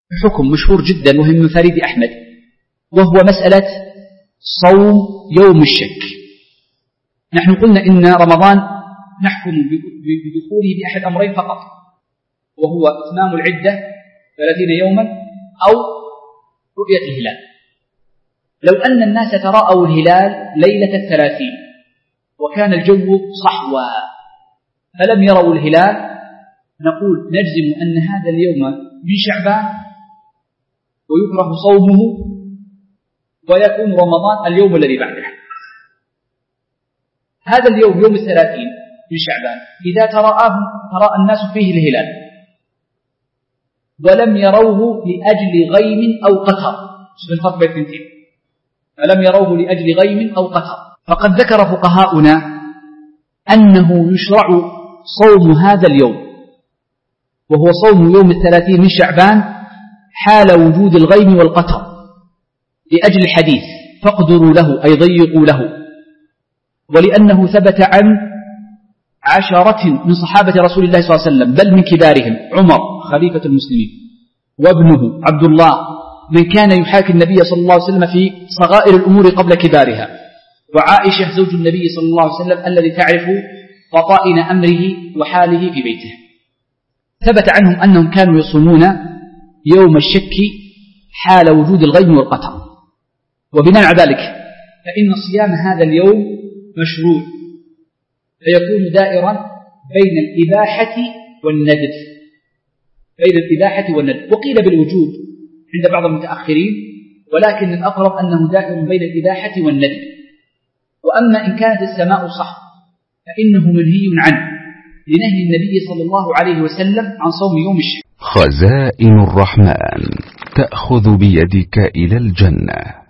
حكم مشهور جدا وهم من فريد أحمد، وهو مسألة صوم يوم الشك. نحن قلنا إن رمضان نحكم بدخوله بأحد أمرين فقط، وهو إتمام العدة 30 يوما أو رؤية الهلال. لو أن الناس تراءوا الهلال ليلة 30 وكان الجو صحوا فلم يروا الهلال، نقول نجزم أن هذا اليوم من شعبان ويكره صومه ويكون رمضان اليوم الذي بعده. هذا اليوم يوم 30 من شعبان إذا تراءى الناس فيه الهلال ولم يروه لأجل غيم أو قطر، شوف الفرق بين الاثنين، فلم يروه لأجل غيم أو قطر، فقد ذكر فقهاؤنا أنه يشرع صوم هذا اليوم وهو صوم يوم 30 من شعبان حال وجود الغيم والقطر، لأجل الحديث فاقدروا له أي ضيقوا له، ولأنه ثبت عن 10 من صحابة رسول الله صلى الله عليه وسلم بل من كبارهم، عمر خليفة المسلمين وابنه عبد الله من كان يحاكي النبي صلى الله عليه وسلم في صغائر الأمور قبل كبارها، وعائشة زوج النبي صلى الله عليه وسلم الذي تعرف فطائن أمره وحاله في بيته. ثبت عنهم أنهم كانوا يصومون يوم الشك حال وجود الغيم والقطر، وبناء على ذلك فإن صيام هذا اليوم مشروع، فيكون دائرا بين الإباحة والندب، وقيل بالوجوب عند بعض المتأخرين، ولكن الأقرب أنه دائر بين الإباحة والندب. وأما إن كانت السماء صح فإنه منهي عنه لنهي النبي صلى الله عليه وسلم عن صوم يوم الشك. خزائن الرحمن تأخذ بيدك إلى الجنة.